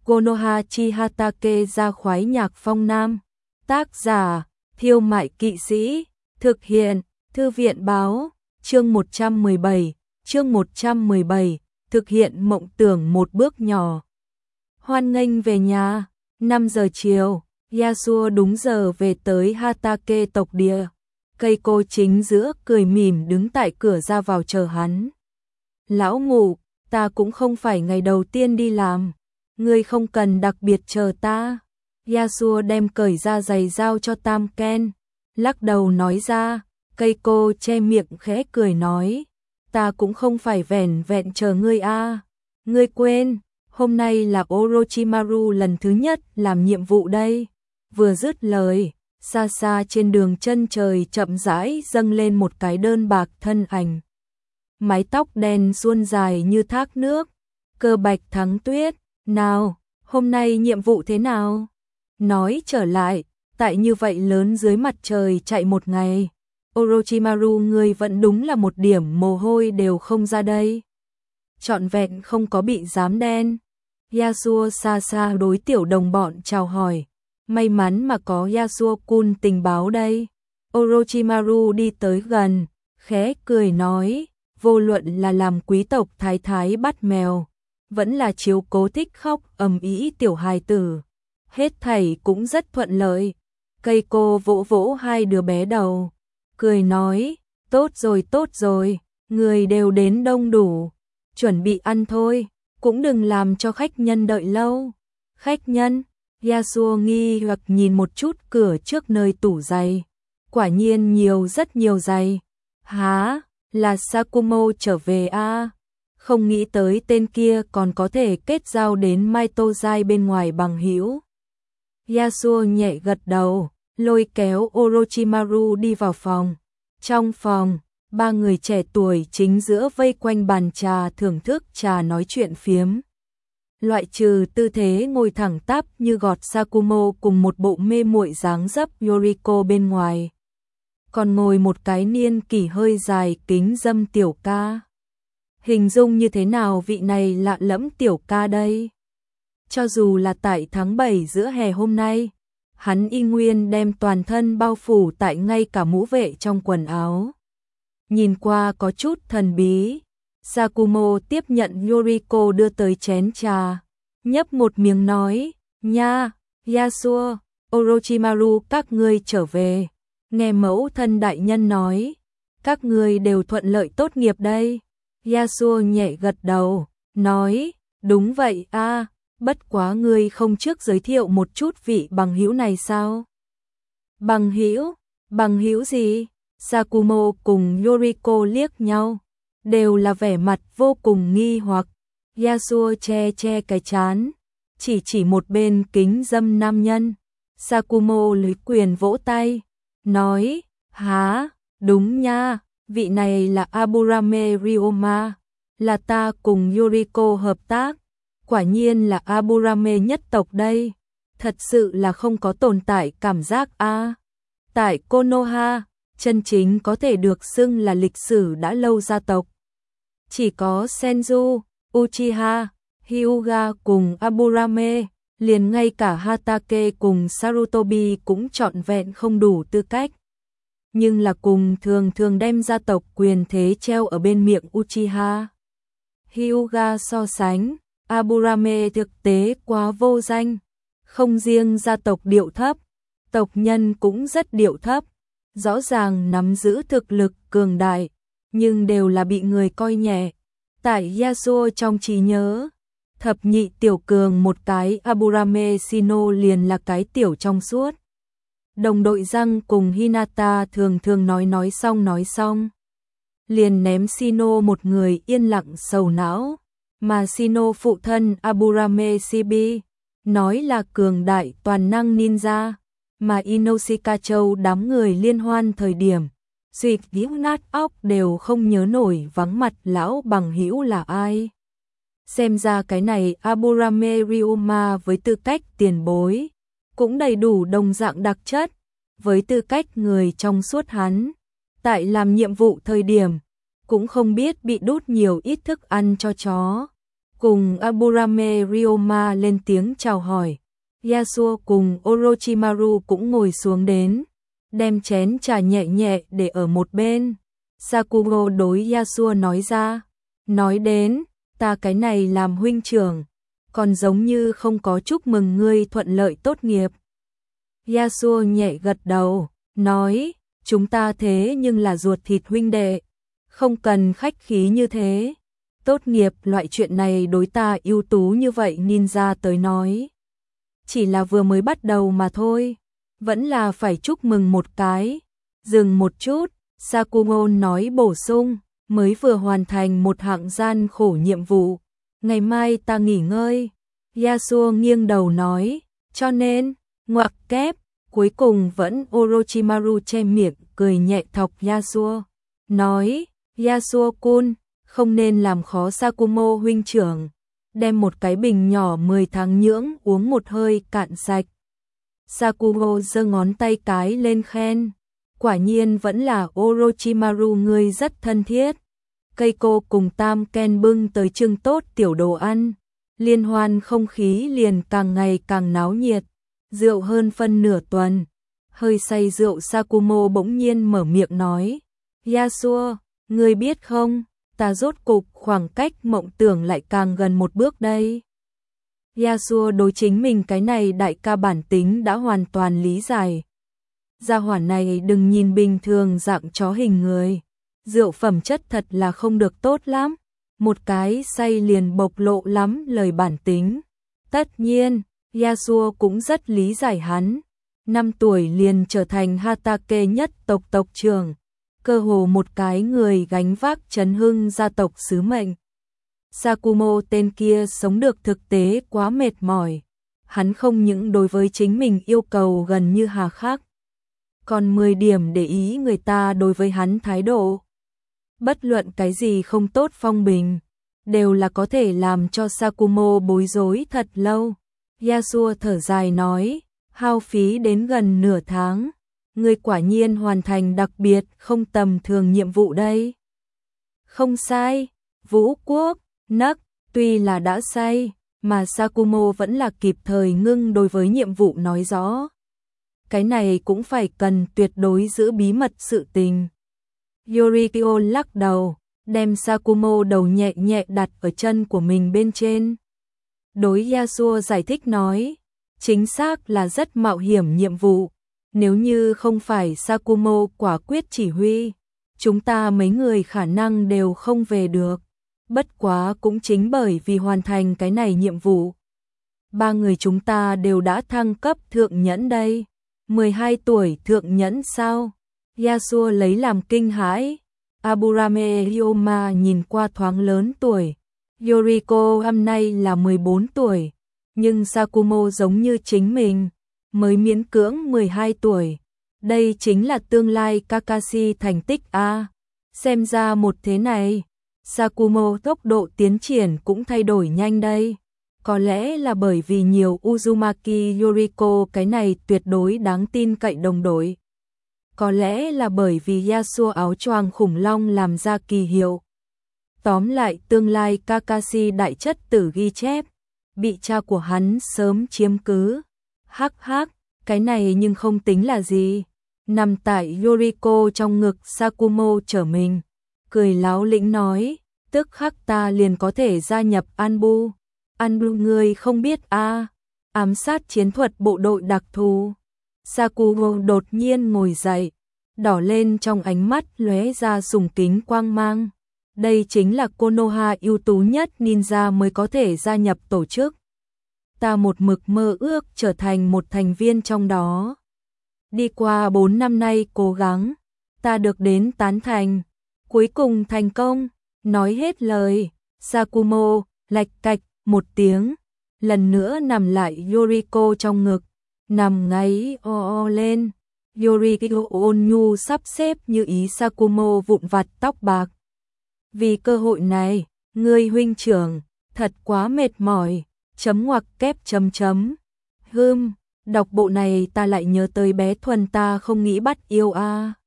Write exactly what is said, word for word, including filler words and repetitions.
Konohachi Hatake ra khoái nhạc phong nam. Tác giả, Thiêu Mại Kỵ Sĩ. Thực hiện, Thư viện báo. Chương một trăm mười bảy. Chương một trăm mười bảy. Thực hiện mộng tưởng một bước nhỏ. Hoan nghênh về nhà. năm giờ chiều, Yasuo đúng giờ về tới Hatake tộc địa. Keiko chính giữa cười mỉm đứng tại cửa ra vào chờ hắn. Lão ngủ, ta cũng không phải ngày đầu tiên đi làm. Ngươi không cần đặc biệt chờ ta. Yasuo đem cởi ra giày giao cho Tam Ken. Lắc đầu nói ra, Keiko che miệng khẽ cười nói. Ta cũng không phải vẻn vẹn chờ ngươi a. Ngươi quên, hôm nay là Orochimaru lần thứ nhất làm nhiệm vụ đây. Vừa dứt lời, xa xa trên đường chân trời chậm rãi dâng lên một cái đơn bạc thân ảnh. Mái tóc đen suôn dài như thác nước, cơ bạch thắng tuyết. Nào, hôm nay nhiệm vụ thế nào? Nói trở lại, tại như vậy lớn dưới mặt trời chạy một ngày, Orochimaru ngươi vẫn đúng là một điểm mồ hôi đều không ra đây. Trọn vẹn không có bị dám đen. Yasuo xa xa đối tiểu đồng bọn chào hỏi. May mắn mà có Yasuo-kun tình báo đây. Orochimaru đi tới gần, khẽ cười nói, vô luận là làm quý tộc thái thái bắt mèo, vẫn là chiếu cố thích khóc ầm ĩ tiểu hài tử, hết thảy cũng rất thuận lợi. Keiko vỗ vỗ hai đứa bé đầu, cười nói, tốt rồi tốt rồi, người đều đến đông đủ, chuẩn bị ăn thôi, cũng đừng làm cho khách nhân đợi lâu. Khách nhân? Yasuo nghi hoặc nhìn một chút cửa trước nơi tủ giày. Quả nhiên nhiều rất nhiều giày. Hả? Là Sakumo trở về a? À? Không nghĩ tới tên kia còn có thể kết giao đến Maitozai bên ngoài bằng hữu. Yasuo nhẹ gật đầu, lôi kéo Orochimaru đi vào phòng. Trong phòng, ba người trẻ tuổi chính giữa vây quanh bàn trà thưởng thức trà nói chuyện phiếm. Loại trừ tư thế ngồi thẳng tắp như gọt Sakumo cùng một bộ mê muội dáng dấp Yoriko bên ngoài. Còn ngồi một cái niên kỷ hơi dài kính dâm tiểu ca. Hình dung như thế nào vị này lạ lẫm tiểu ca đây? Cho dù là tại tháng bảy giữa hè hôm nay, hắn y nguyên đem toàn thân bao phủ tại ngay cả mũ vệ trong quần áo. Nhìn qua có chút thần bí. Sakumo tiếp nhận Yoriko đưa tới chén trà, nhấp một miếng nói, nha, Yasuo, Orochimaru các ngươi trở về. Nghe mẫu thân đại nhân nói, các ngươi đều thuận lợi tốt nghiệp đây. Yasuo nhẹ gật đầu, nói, đúng vậy a, bất quá ngươi không trước giới thiệu một chút vị bằng hữu này sao? Bằng hữu? Bằng hữu gì? Sakumo cùng Yoriko liếc nhau, đều là vẻ mặt vô cùng nghi hoặc. Yasuo che che cái trán, chỉ chỉ một bên kính dâm nam nhân. Sakumo lấy quyền vỗ tay, nói, há, đúng nha, vị này là Aburame Ryoma, là ta cùng Yoriko hợp tác, quả nhiên là Aburame nhất tộc đây, thật sự là không có tồn tại cảm giác a. À. Tại Konoha, chân chính có thể được xưng là lịch sử đã lâu gia tộc. Chỉ có Senju, Uchiha, Hyuga cùng Aburame, liền ngay cả Hatake cùng Sarutobi cũng trọn vẹn không đủ tư cách. Nhưng là cùng thường thường đem gia tộc quyền thế treo ở bên miệng Uchiha. Hyuga so sánh, Aburame thực tế quá vô danh. Không riêng gia tộc điệu thấp, tộc nhân cũng rất điệu thấp. Rõ ràng nắm giữ thực lực cường đại, nhưng đều là bị người coi nhẹ. Tại Yasuo trong trí nhớ, thập nhị tiểu cường một cái Aburame Shino liền là cái tiểu trong suốt. Đồng đội Răng cùng Hinata thường thường nói nói xong nói xong, liền ném Shino một người yên lặng sầu não, mà Shino phụ thân Aburame Shibi nói là cường đại toàn năng ninja, mà Inoshika Châu đám người liên hoan thời điểm, suýt nghĩ nát óc đều không nhớ nổi vắng mặt lão bằng hữu là ai. Xem ra cái này Aburame Ryoma với tư cách tiền bối, cũng đầy đủ đồng dạng đặc chất, với tư cách người trong suốt hắn. Tại làm nhiệm vụ thời điểm, cũng không biết bị đút nhiều ít thức ăn cho chó. cùng Aburame Ryoma lên tiếng chào hỏi. Yasuo cùng Orochimaru cũng ngồi xuống đến, đem chén trà nhẹ nhẹ để ở một bên. Sakugo đối Yasuo nói ra, nói đến, ta cái này làm huynh trưởng, còn giống như không có chúc mừng ngươi thuận lợi tốt nghiệp. Yasuo nhẹ gật đầu, nói, chúng ta thế nhưng là ruột thịt huynh đệ, không cần khách khí như thế. Tốt nghiệp loại chuyện này đối ta ưu tú như vậy ninja tới nói, chỉ là vừa mới bắt đầu mà thôi, vẫn là phải chúc mừng một cái. Dừng một chút, Sakugo nói bổ sung, mới vừa hoàn thành một hạng gian khổ nhiệm vụ, ngày mai ta nghỉ ngơi. Yasuo nghiêng đầu nói, cho nên, ngoặc kép, cuối cùng vẫn Orochimaru che miệng cười nhẹ thọc Yasuo, nói, Yasuo-kun, không nên làm khó Sakumo huynh trưởng, đem một cái bình nhỏ mười tháng nhưỡng uống một hơi cạn sạch. Sakugo giơ ngón tay cái lên khen, quả nhiên vẫn là Orochimaru ngươi rất thân thiết. Keiko cùng Tam Ken bưng tới trưng tốt tiểu đồ ăn, liên hoan không khí liền càng ngày càng náo nhiệt, rượu hơn phân nửa tuần. Hơi say rượu Sakumo bỗng nhiên mở miệng nói, Yasuo, ngươi biết không, ta rốt cục khoảng cách mộng tưởng lại càng gần một bước đây. Yasuo đối chính mình cái này đại ca bản tính đã hoàn toàn lý giải. Gia hỏa này đừng nhìn bình thường dạng chó hình người, rượu phẩm chất thật là không được tốt lắm, một cái say liền bộc lộ lắm lời bản tính. Tất nhiên, Yasuo cũng rất lý giải hắn, năm tuổi liền trở thành Hatake nhất tộc tộc trưởng, cơ hồ một cái người gánh vác chấn hưng gia tộc sứ mệnh. Sakumo tên kia sống được thực tế quá mệt mỏi, hắn không những đối với chính mình yêu cầu gần như hà khắc, còn mười điểm để ý người ta đối với hắn thái độ. Bất luận cái gì không tốt phong bình, đều là có thể làm cho Sakumo bối rối thật lâu. Yasuo thở dài nói, hao phí đến gần nửa tháng, người quả nhiên hoàn thành đặc biệt không tầm thường nhiệm vụ đây. Không sai, Vũ Quốc, nấc, tuy là đã say, mà Sakumo vẫn là kịp thời ngưng đối với nhiệm vụ nói rõ. Cái này cũng phải cần tuyệt đối giữ bí mật sự tình. Yorikyo lắc đầu, đem Sakumo đầu nhẹ nhẹ đặt ở chân của mình bên trên. Đối Yasuo giải thích nói, chính xác là rất mạo hiểm nhiệm vụ, nếu như không phải Sakumo quả quyết chỉ huy, chúng ta mấy người khả năng đều không về được. Bất quá cũng chính bởi vì hoàn thành cái này nhiệm vụ, ba người chúng ta đều đã thăng cấp thượng nhẫn đây. mười hai tuổi thượng nhẫn sao? Yasuo lấy làm kinh hãi. Aburame Ryoma nhìn qua thoáng lớn tuổi. Yoriko năm nay là mười bốn tuổi, nhưng Sakumo giống như chính mình, mới miễn cưỡng mười hai tuổi. Đây chính là tương lai Kakashi thành tích a. Xem ra một thế này, Sakumo tốc độ tiến triển cũng thay đổi nhanh đây. Có lẽ là bởi vì nhiều Uzumaki Yoriko cái này tuyệt đối đáng tin cậy đồng đội. Có lẽ là bởi vì Yasuo áo choàng khủng long làm ra kỳ hiệu. Tóm lại tương lai Kakashi đại chất tử ghi chép, bị cha của hắn sớm chiếm cứ. Hắc hắc, cái này nhưng không tính là gì. Nằm tại Yoriko trong ngực Sakumo trở mình, cười láo lĩnh nói, tức khắc ta liền có thể gia nhập Anbu. Anbu người không biết a à, ám sát chiến thuật bộ đội đặc thù. Sakugo đột nhiên ngồi dậy, đỏ lên trong ánh mắt lóe ra sùng kính quang mang. Đây chính là Konoha ưu tú nhất ninja mới có thể gia nhập tổ chức. Ta một mực mơ ước trở thành một thành viên trong đó. Đi qua bốn năm nay cố gắng, ta được đến tán thành, cuối cùng thành công. Nói hết lời, Sakumo lạch cạch một tiếng, lần nữa nằm lại Yoriko trong ngực, nằm ngáy o o lên. Yoriko ôn nhu sắp xếp như ý Sakumo vụn vặt tóc bạc. Vì cơ hội này, ngươi huynh trưởng, thật quá mệt mỏi, chấm ngoặc kép chấm chấm. Hừm, đọc bộ này ta lại nhớ tới bé Thuần ta không nghĩ bắt yêu a.